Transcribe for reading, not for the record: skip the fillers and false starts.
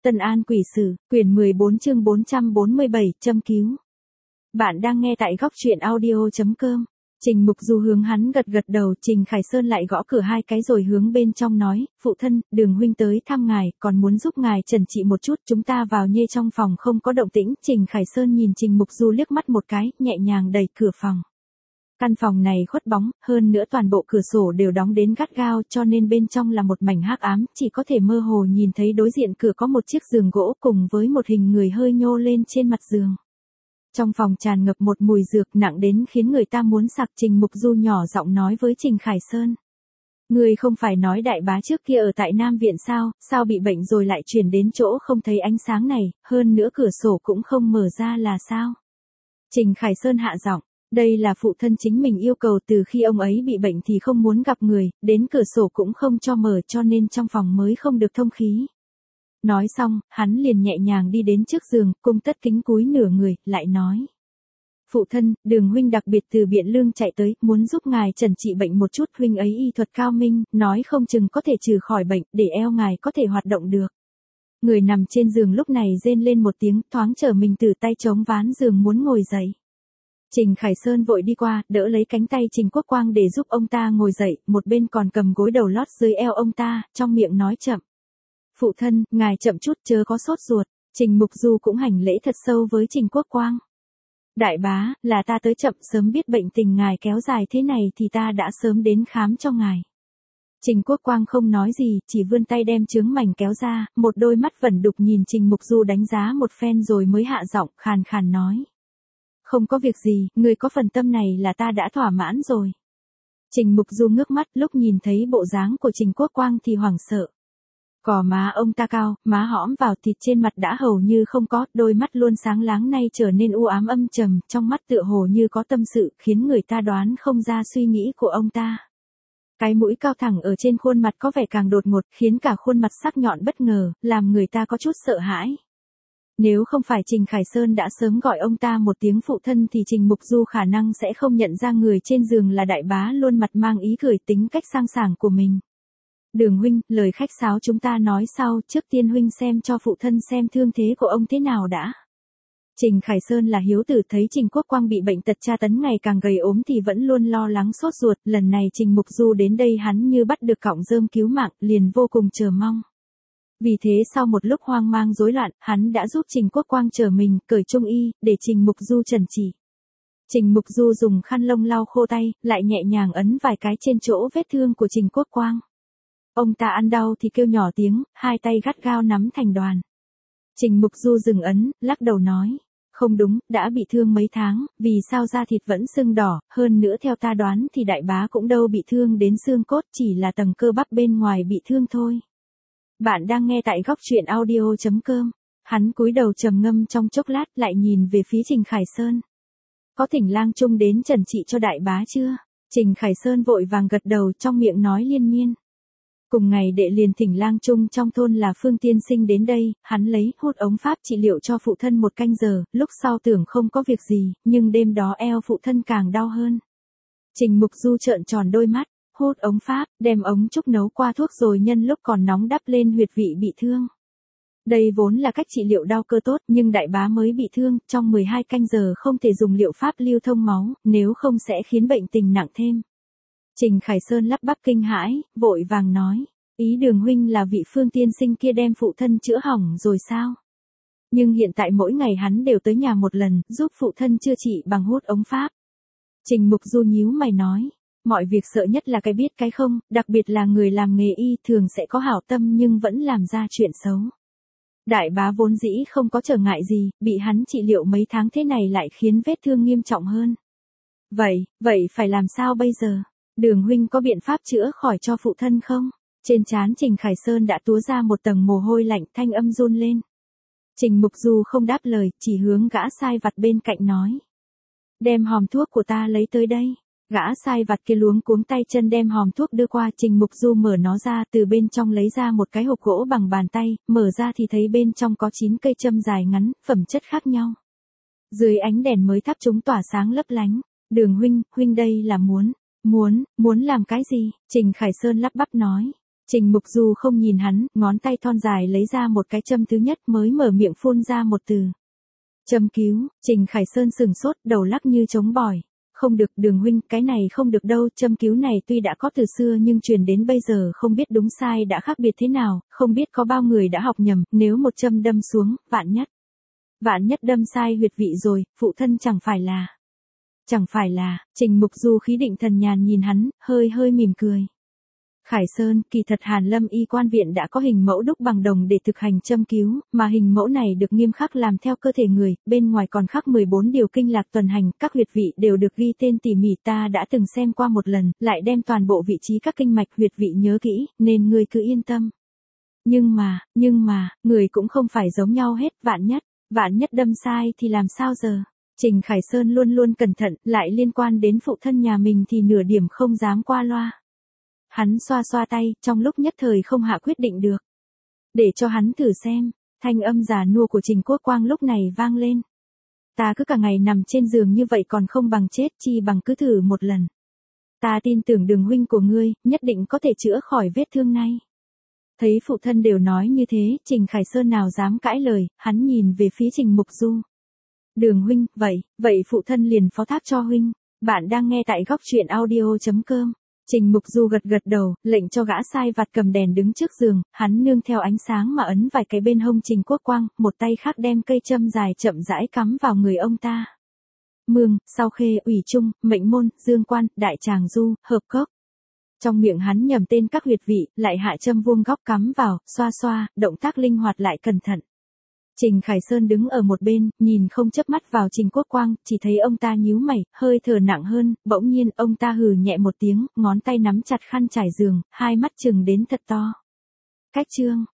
Tân An Quỷ Sử, quyển 14 chương 447, châm cứu. Bạn đang nghe tại góc truyện audio.com. Trình Mục Du hướng hắn gật gật đầu, Trình Khải Sơn lại gõ cửa hai cái rồi hướng bên trong nói, phụ thân, Đường huynh tới thăm ngài, còn muốn giúp ngài trần trị một chút, chúng ta vào nhê trong phòng không có động tĩnh. Trình Khải Sơn nhìn Trình Mục Du liếc mắt một cái, nhẹ nhàng đẩy cửa phòng. Căn phòng này khuất bóng, hơn nữa toàn bộ cửa sổ đều đóng đến gắt gao cho nên bên trong là một mảnh hắc ám, chỉ có thể mơ hồ nhìn thấy đối diện cửa có một chiếc giường gỗ cùng với một hình người hơi nhô lên trên mặt giường. Trong phòng tràn ngập một mùi dược nặng đến khiến người ta muốn sặc. Trình Mục Du nhỏ giọng nói với Trình Khải Sơn. Ngươi không phải nói đại bá trước kia ở tại Nam Viện sao bị bệnh rồi lại chuyển đến chỗ không thấy ánh sáng này, hơn nữa cửa sổ cũng không mở ra là sao? Trình Khải Sơn hạ giọng. Đây là phụ thân chính mình yêu cầu, từ khi ông ấy bị bệnh thì không muốn gặp người, đến cửa sổ cũng không cho mở cho nên trong phòng mới không được thông khí. Nói xong, hắn liền nhẹ nhàng đi đến trước giường, cung tất kính cúi nửa người, lại nói. Phụ thân, Đường huynh đặc biệt từ Biện Lương chạy tới, muốn giúp ngài trần trị bệnh một chút, huynh ấy y thuật cao minh, nói không chừng có thể trừ khỏi bệnh, để eo ngài có thể hoạt động được. Người nằm trên giường lúc này rên lên một tiếng, thoáng trở mình từ tay chống ván giường muốn ngồi dậy. Trình Khải Sơn vội đi qua, đỡ lấy cánh tay Trình Quốc Quang để giúp ông ta ngồi dậy, một bên còn cầm gối đầu lót dưới eo ông ta, trong miệng nói chậm. Phụ thân, ngài chậm chút chớ có sốt ruột. Trình Mục Du cũng hành lễ thật sâu với Trình Quốc Quang. Đại bá, là ta tới chậm, sớm biết bệnh tình ngài kéo dài thế này thì ta đã sớm đến khám cho ngài. Trình Quốc Quang không nói gì, chỉ vươn tay đem chướng mảnh kéo ra, một đôi mắt vẩn đục nhìn Trình Mục Du đánh giá một phen rồi mới hạ giọng khàn khàn nói. Không có việc gì, người có phần tâm này là ta đã thỏa mãn rồi. Trình Mục Du ngước mắt, lúc nhìn thấy bộ dáng của Trình Quốc Quang thì hoảng sợ. Cò má ông ta cao, má hõm vào thịt, trên mặt đã hầu như không có, đôi mắt luôn sáng láng nay trở nên u ám âm trầm, trong mắt tựa hồ như có tâm sự, khiến người ta đoán không ra suy nghĩ của ông ta. Cái mũi cao thẳng ở trên khuôn mặt có vẻ càng đột ngột, khiến cả khuôn mặt sắc nhọn bất ngờ, làm người ta có chút sợ hãi. Nếu không phải Trình Khải Sơn đã sớm gọi ông ta một tiếng phụ thân thì Trình Mục Du khả năng sẽ không nhận ra người trên giường là đại bá, luôn mặt mang ý cười, tính cách sang sảng của mình. Đường huynh, lời khách sáo chúng ta nói sau, trước tiên huynh xem cho phụ thân xem thương thế của ông thế nào đã. Trình Khải Sơn là hiếu tử, thấy Trình Quốc Quang bị bệnh tật tra tấn ngày càng gầy ốm thì vẫn luôn lo lắng sốt ruột, lần này Trình Mục Du đến đây hắn như bắt được cọng rơm cứu mạng, liền vô cùng chờ mong. Vì thế sau một lúc hoang mang rối loạn, hắn đã giúp Trình Quốc Quang trở mình, cởi trung y, để Trình Mục Du trần trị. Trình Mục Du dùng khăn lông lau khô tay, lại nhẹ nhàng ấn vài cái trên chỗ vết thương của Trình Quốc Quang. Ông ta ăn đau thì kêu nhỏ tiếng, hai tay gắt gao nắm thành đoàn. Trình Mục Du dừng ấn, lắc đầu nói. Không đúng, đã bị thương mấy tháng, vì sao da thịt vẫn sưng đỏ, hơn nữa theo ta đoán thì đại bá cũng đâu bị thương đến xương cốt, chỉ là tầng cơ bắp bên ngoài bị thương thôi. Bạn đang nghe tại góc truyện audio.com. Hắn cúi đầu trầm ngâm trong chốc lát, lại nhìn về phía Trình Khải Sơn. Có thỉnh lang trung đến trần trị cho đại bá chưa? Trình Khải Sơn vội vàng gật đầu, trong miệng nói liên miên. Cùng ngày đệ liền thỉnh lang trung trong thôn là Phương tiên sinh đến đây, hắn lấy hút ống pháp trị liệu cho phụ thân 1 canh giờ, lúc sau tưởng không có việc gì, nhưng đêm đó eo phụ thân càng đau hơn. Trình Mục Du trợn tròn đôi mắt. Hút ống pháp, đem ống trúc nấu qua thuốc rồi nhân lúc còn nóng đắp lên huyệt vị bị thương. Đây vốn là cách trị liệu đau cơ tốt, nhưng đại bá mới bị thương, trong 12 canh giờ không thể dùng liệu pháp lưu thông máu, nếu không sẽ khiến bệnh tình nặng thêm. Trình Khải Sơn lắp bắp kinh hãi, vội vàng nói, ý Đường huynh là vị Phương tiên sinh kia đem phụ thân chữa hỏng rồi sao? Nhưng hiện tại mỗi ngày hắn đều tới nhà một lần, giúp phụ thân chữa trị bằng hút ống pháp. Trình Mục Du nhíu mày nói. Mọi việc sợ nhất là cái biết cái không, đặc biệt là người làm nghề y thường sẽ có hảo tâm nhưng vẫn làm ra chuyện xấu. Đại bá vốn dĩ không có trở ngại gì, bị hắn trị liệu mấy tháng thế này lại khiến vết thương nghiêm trọng hơn. Vậy phải làm sao bây giờ? Đường huynh có biện pháp chữa khỏi cho phụ thân không? Trên trán Trình Khải Sơn đã túa ra một tầng mồ hôi lạnh, thanh âm run lên. Trình Mục Du không đáp lời, chỉ hướng gã sai vặt bên cạnh nói. Đem hòm thuốc của ta lấy tới đây. Gã sai vặt kia luống cuống tay chân đem hòm thuốc đưa qua, Trình Mục Du mở nó ra, từ bên trong lấy ra một cái hộp gỗ bằng bàn tay, mở ra thì thấy bên trong có 9 cây châm dài ngắn, phẩm chất khác nhau. Dưới ánh đèn mới thắp chúng tỏa sáng lấp lánh. Đường huynh đây là muốn làm cái gì? Trình Khải Sơn lắp bắp nói. Trình Mục Du không nhìn hắn, ngón tay thon dài lấy ra một cái châm thứ nhất mới mở miệng phun ra một từ. Châm cứu. Trình Khải Sơn sừng sốt, đầu lắc như trống bỏi. Không được Đường huynh, cái này không được đâu, châm cứu này tuy đã có từ xưa nhưng truyền đến bây giờ không biết đúng sai đã khác biệt thế nào, không biết có bao người đã học nhầm, nếu một châm đâm xuống, vạn nhất đâm sai huyệt vị rồi, phụ thân chẳng phải là, Trình Mục Du khí định thần nhàn nhìn hắn, hơi mỉm cười. Khải Sơn, kỳ thật Hàn Lâm Y Quan Viện đã có hình mẫu đúc bằng đồng để thực hành châm cứu, mà hình mẫu này được nghiêm khắc làm theo cơ thể người, bên ngoài còn khắc 14 điều kinh lạc tuần hành, các huyệt vị đều được ghi tên tỉ mỉ, ta đã từng xem qua một lần, lại đem toàn bộ vị trí các kinh mạch huyệt vị nhớ kỹ, nên ngươi cứ yên tâm. Nhưng mà, người cũng không phải giống nhau hết, vạn nhất đâm sai thì làm sao giờ? Trình Khải Sơn luôn luôn cẩn thận, lại liên quan đến phụ thân nhà mình thì nửa điểm không dám qua loa. Hắn xoa tay, trong lúc nhất thời không hạ quyết định được. Để cho hắn thử xem, thanh âm già nua của Trình Quốc Quang lúc này vang lên. Ta cứ cả ngày nằm trên giường như vậy còn không bằng chết, chi bằng cứ thử một lần. Ta tin tưởng Đường huynh của ngươi, nhất định có thể chữa khỏi vết thương này. Thấy phụ thân đều nói như thế, Trình Khải Sơn nào dám cãi lời, hắn nhìn về phía Trình Mục Du. Đường huynh, vậy phụ thân liền phó thác cho huynh. Bạn đang nghe tại góc truyện audio.com. Trình Mục Du gật đầu, lệnh cho gã sai vặt cầm đèn đứng trước giường, hắn nương theo ánh sáng mà ấn vài cái bên hông Trình Quốc Quang, một tay khác đem cây châm dài chậm rãi cắm vào người ông ta. Mương, Sao Khê, Ủy Trung, Mệnh Môn, Dương Quan, Đại Tràng Du, Hợp Cốc. Trong miệng hắn nhầm tên các huyệt vị, lại hạ châm vuông góc cắm vào, xoa, động tác linh hoạt lại cẩn thận. Trình Khải Sơn đứng ở một bên, nhìn không chớp mắt vào Trình Quốc Quang, chỉ thấy ông ta nhíu mày, hơi thở nặng hơn, bỗng nhiên ông ta hừ nhẹ một tiếng, ngón tay nắm chặt khăn trải giường, hai mắt trừng đến thật to. Cách chương.